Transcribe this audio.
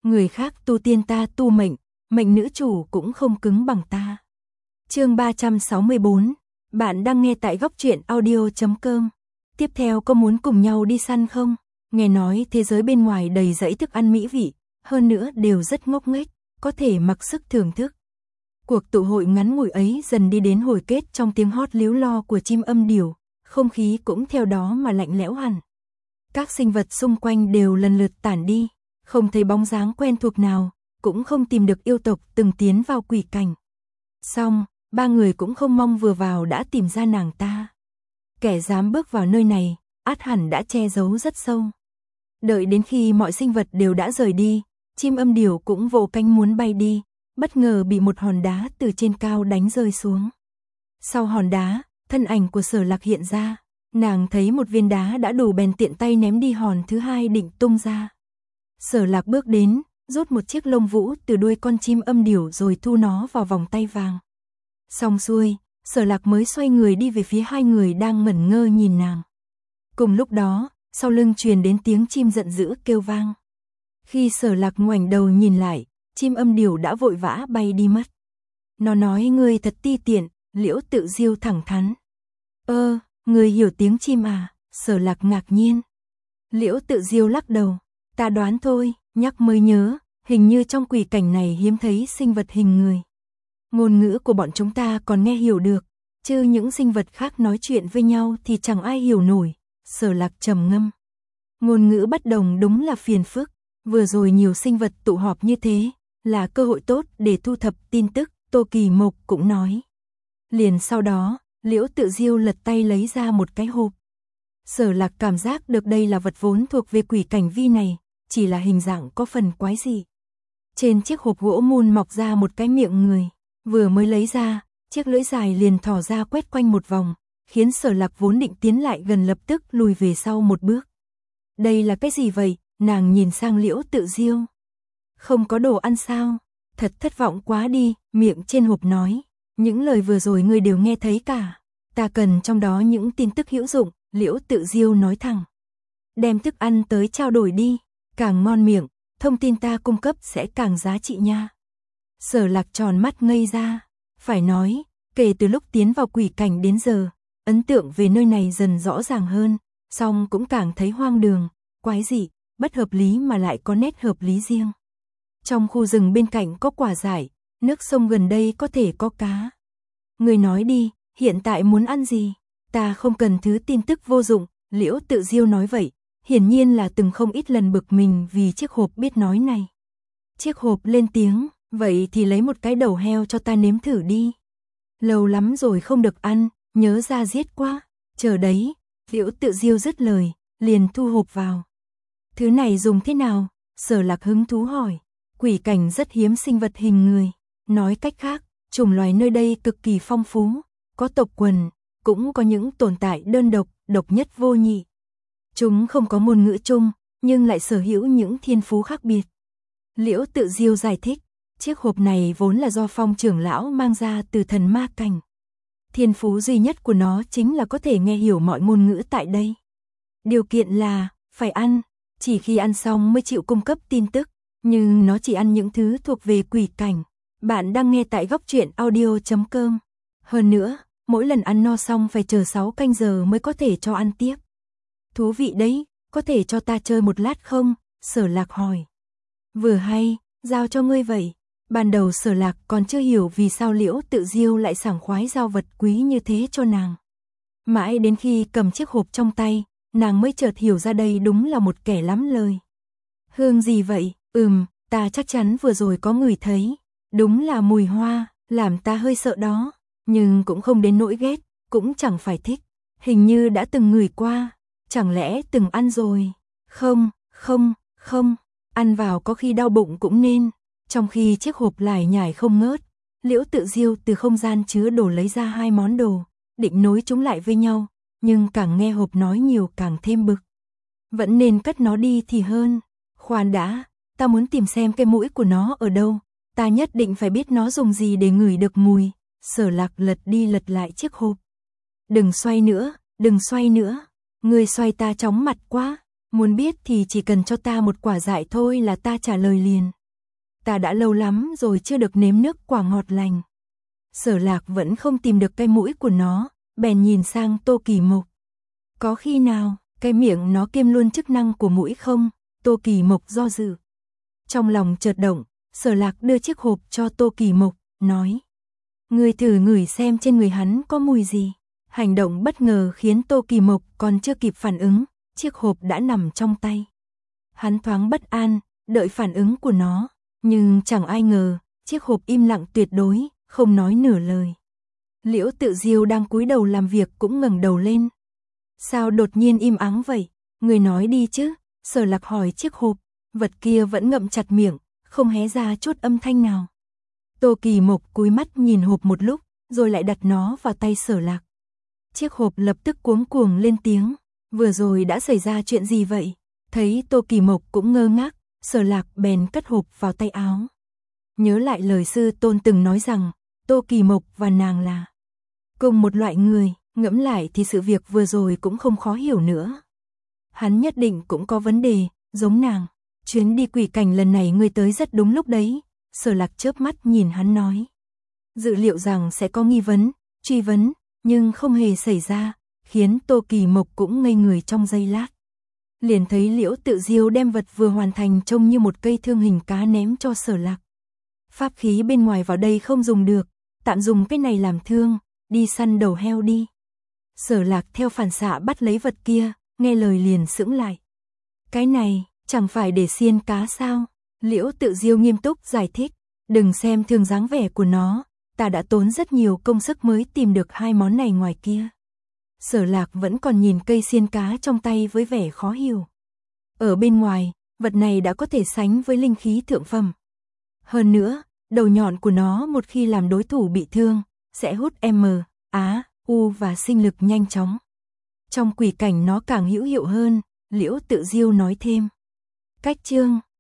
người khác tu tiên ta tu mệnh, mệnh nữ chủ cũng không cứng bằng ta. Chương 364, bạn đang nghe tại góc truyện audio.com. Tiếp theo có muốn cùng nhau đi săn không? Nghe nói thế giới bên ngoài đầy dãy thức ăn mỹ vị, hơn nữa đều rất ngốc nghếch, có thể mặc sức thưởng thức. Cuộc tụ hội ngắn ngủi ấy dần đi đến hồi kết trong tiếng hót líu lo của chim âm điểu, không khí cũng theo đó mà lạnh lẽo hẳn. Các sinh vật xung quanh đều lần lượt tản đi, không thấy bóng dáng quen thuộc nào, cũng không tìm được yêu tộc từng tiến vào quỷ cảnh. Xong, ba người cũng không mong vừa vào đã tìm ra nàng ta. Kẻ dám bước vào nơi này, ắt hẳn đã che giấu rất sâu. Đợi đến khi mọi sinh vật đều đã rời đi, chim âm điểu cũng vỗ cánh muốn bay đi, bất ngờ bị một hòn đá từ trên cao đánh rơi xuống. Sau hòn đá, thân ảnh của Sở Lạc hiện ra, nàng thấy một viên đá đã đủ bèn tiện tay ném đi hòn thứ hai định tung ra. Sở Lạc bước đến, rút một chiếc lông vũ từ đuôi con chim âm điểu rồi thu nó vào vòng tay vàng. Xong xuôi, Sở Lạc mới xoay người đi về phía hai người đang ngẩn ngơ nhìn nàng. Cùng lúc đó, sau lưng truyền đến tiếng chim giận dữ kêu vang. Khi Sở Lạc ngoảnh đầu nhìn lại, chim âm điểu đã vội vã bay đi mất. Nó nói ngươi thật ti tiện, Liễu Tự Diêu thẳng thắn. Ngươi hiểu tiếng chim à? Sở Lạc ngạc nhiên. Liễu Tự Diêu lắc đầu. Ta đoán thôi, nhắc mới nhớ, hình như trong quỷ cảnh này hiếm thấy sinh vật hình người. Ngôn ngữ của bọn chúng ta còn nghe hiểu được, chứ những sinh vật khác nói chuyện với nhau thì chẳng ai hiểu nổi. Sở Lạc trầm ngâm. Ngôn ngữ bất đồng đúng là phiền phức, vừa rồi nhiều sinh vật tụ họp như thế, là cơ hội tốt để thu thập tin tức, Tô Kỳ Mộc cũng nói. Liền sau đó, Liễu Tự Diêu lật tay lấy ra một cái hộp. Sở Lạc cảm giác được đây là vật vốn thuộc về quỷ cảnh vi này, chỉ là hình dạng có phần quái dị. Trên chiếc hộp gỗ mun mọc ra một cái miệng người, vừa mới lấy ra, chiếc lưỡi dài liền thò ra quét quanh một vòng, khiến Sở Lạc vốn định tiến lại gần lập tức lùi về sau một bước. Đây là cái gì vậy? Nàng nhìn sang Liễu Tự Diêu. Không có đồ ăn sao? Thật thất vọng quá đi, miệng trên hộp nói. Những lời vừa rồi ngươi đều nghe thấy cả. Ta cần trong đó những tin tức hữu dụng, Liễu Tự Diêu nói thẳng. Đem thức ăn tới trao đổi đi, càng ngon miệng, thông tin ta cung cấp sẽ càng giá trị nha. Sở Lạc tròn mắt ngây ra, phải nói, kể từ lúc tiến vào quỷ cảnh đến giờ, ấn tượng về nơi này dần rõ ràng hơn, song cũng càng thấy hoang đường, quái dị, bất hợp lý mà lại có nét hợp lý riêng. Trong khu rừng bên cạnh có quả dại, nước sông gần đây có thể có cá. Người nói đi, hiện tại muốn ăn gì? Ta không cần thứ tin tức vô dụng, Liễu Tự Diêu nói vậy, hiển nhiên là từng không ít lần bực mình vì chiếc hộp biết nói này. Chiếc hộp lên tiếng, vậy thì lấy một cái đầu heo cho ta nếm thử đi. Lâu lắm rồi không được ăn, nhớ ra giết quá. Chờ đấy, Liễu Tự Diêu dứt lời, liền thu hộp vào. Thứ này dùng thế nào? Sở Lạc hứng thú hỏi. Quỷ cảnh rất hiếm sinh vật hình người. Nói cách khác, chủng loài nơi đây cực kỳ phong phú. Có tộc quần, cũng có những tồn tại đơn độc, độc nhất vô nhị. Chúng không có ngôn ngữ chung, nhưng lại sở hữu những thiên phú khác biệt. Liễu Tự Diêu giải thích, chiếc hộp này vốn là do Phong trưởng lão mang ra từ thần ma cảnh. Thiên phú duy nhất của nó chính là có thể nghe hiểu mọi ngôn ngữ tại đây. Điều kiện là, phải ăn, chỉ khi ăn xong mới chịu cung cấp tin tức, nhưng nó chỉ ăn những thứ thuộc về quỷ cảnh. Bạn đang nghe tại góc truyện audio.com. Hơn nữa, mỗi lần ăn no xong phải chờ 6 canh giờ mới có thể cho ăn tiếp. Thú vị đấy, có thể cho ta chơi một lát không? Sở Lạc hỏi. Vừa hay, giao cho ngươi vậy. Ban đầu Sở Lạc còn chưa hiểu vì sao Liễu Tự Diêu lại sảng khoái giao vật quý như thế cho nàng. Mãi đến khi cầm chiếc hộp trong tay, nàng mới chợt hiểu ra đây đúng là một kẻ lắm lời. Hương gì vậy? Ta chắc chắn vừa rồi có ngửi thấy. Đúng là mùi hoa, làm ta hơi sợ đó. Nhưng cũng không đến nỗi ghét, cũng chẳng phải thích. Hình như đã từng ngửi qua. Chẳng lẽ từng ăn rồi? Không, ăn vào có khi đau bụng cũng nên. Trong khi chiếc hộp lải nhải không ngớt, Liễu Tự Diêu từ không gian chứa đồ lấy ra 2 món đồ, định nối chúng lại với nhau, nhưng càng nghe hộp nói nhiều càng thêm bực. Vẫn nên cất nó đi thì hơn. Khoan đã, ta muốn tìm xem cái mũi của nó ở đâu, ta nhất định phải biết nó dùng gì để ngửi được mùi. Sở Lạc lật đi lật lại chiếc hộp. Đừng xoay nữa, ngươi xoay ta chóng mặt quá. Muốn biết thì chỉ cần cho ta một quả dại thôi là ta trả lời liền. Ta đã lâu lắm rồi chưa được nếm nước quả ngọt lành. Sở Lạc vẫn không tìm được cái mũi của nó, bèn nhìn sang Tô Kỳ Mộc. Có khi nào, cái miệng nó kiêm luôn chức năng của mũi không? Tô Kỳ Mộc do dự. Trong lòng chợt động, Sở Lạc đưa chiếc hộp cho Tô Kỳ Mộc, nói. Ngươi thử ngửi xem trên người hắn có mùi gì. Hành động bất ngờ khiến Tô Kỳ Mộc còn chưa kịp phản ứng, chiếc hộp đã nằm trong tay. Hắn thoáng bất an, đợi phản ứng của nó, nhưng chẳng ai ngờ, chiếc hộp im lặng tuyệt đối, không nói nửa lời. Liễu Tự Diêu đang cúi đầu làm việc cũng ngẩng đầu lên. Sao đột nhiên im ắng vậy? Người nói đi chứ? Sở Lạc hỏi chiếc hộp, vật kia vẫn ngậm chặt miệng, không hé ra chút âm thanh nào. Tô Kỳ Mộc cúi mắt nhìn hộp một lúc, rồi lại đặt nó vào tay Sở Lạc. Chiếc hộp lập tức cuống cuồng lên tiếng, vừa rồi đã xảy ra chuyện gì vậy? Thấy Tô Kỳ Mộc cũng ngơ ngác, Sở Lạc bèn cất hộp vào tay áo. Nhớ lại lời sư tôn từng nói rằng, Tô Kỳ Mộc và nàng là cùng một loại người, ngẫm lại thì sự việc vừa rồi cũng không khó hiểu nữa. Hắn nhất định cũng có vấn đề, giống nàng. Chuyến đi quỷ cảnh lần này ngươi tới rất đúng lúc đấy. Sở Lạc chớp mắt nhìn hắn nói. Dự liệu rằng sẽ có nghi vấn, truy vấn, nhưng không hề xảy ra, khiến Tô Kỳ Mộc cũng ngây người trong giây lát. Liền thấy Liễu Tự Diêu đem vật vừa hoàn thành trông như một cây thương hình cá ném cho Sở Lạc. Pháp khí bên ngoài vào đây không dùng được, tạm dùng cái này làm thương, đi săn đầu heo đi. Sở Lạc theo phản xạ bắt lấy vật kia, nghe lời liền sững lại. Cái này, chẳng phải để xiên cá sao? Liễu Tự Diêu nghiêm túc giải thích, đừng xem thường dáng vẻ của nó, ta đã tốn rất nhiều công sức mới tìm được hai món này ngoài kia. Sở Lạc vẫn còn nhìn cây xiên cá trong tay với vẻ khó hiểu. Ở bên ngoài, vật này đã có thể sánh với linh khí thượng phẩm. Hơn nữa, đầu nhọn của nó một khi làm đối thủ bị thương, sẽ hút U và sinh lực nhanh chóng. Trong quỷ cảnh nó càng hữu hiệu hơn, Liễu Tự Diêu nói thêm. Cách chương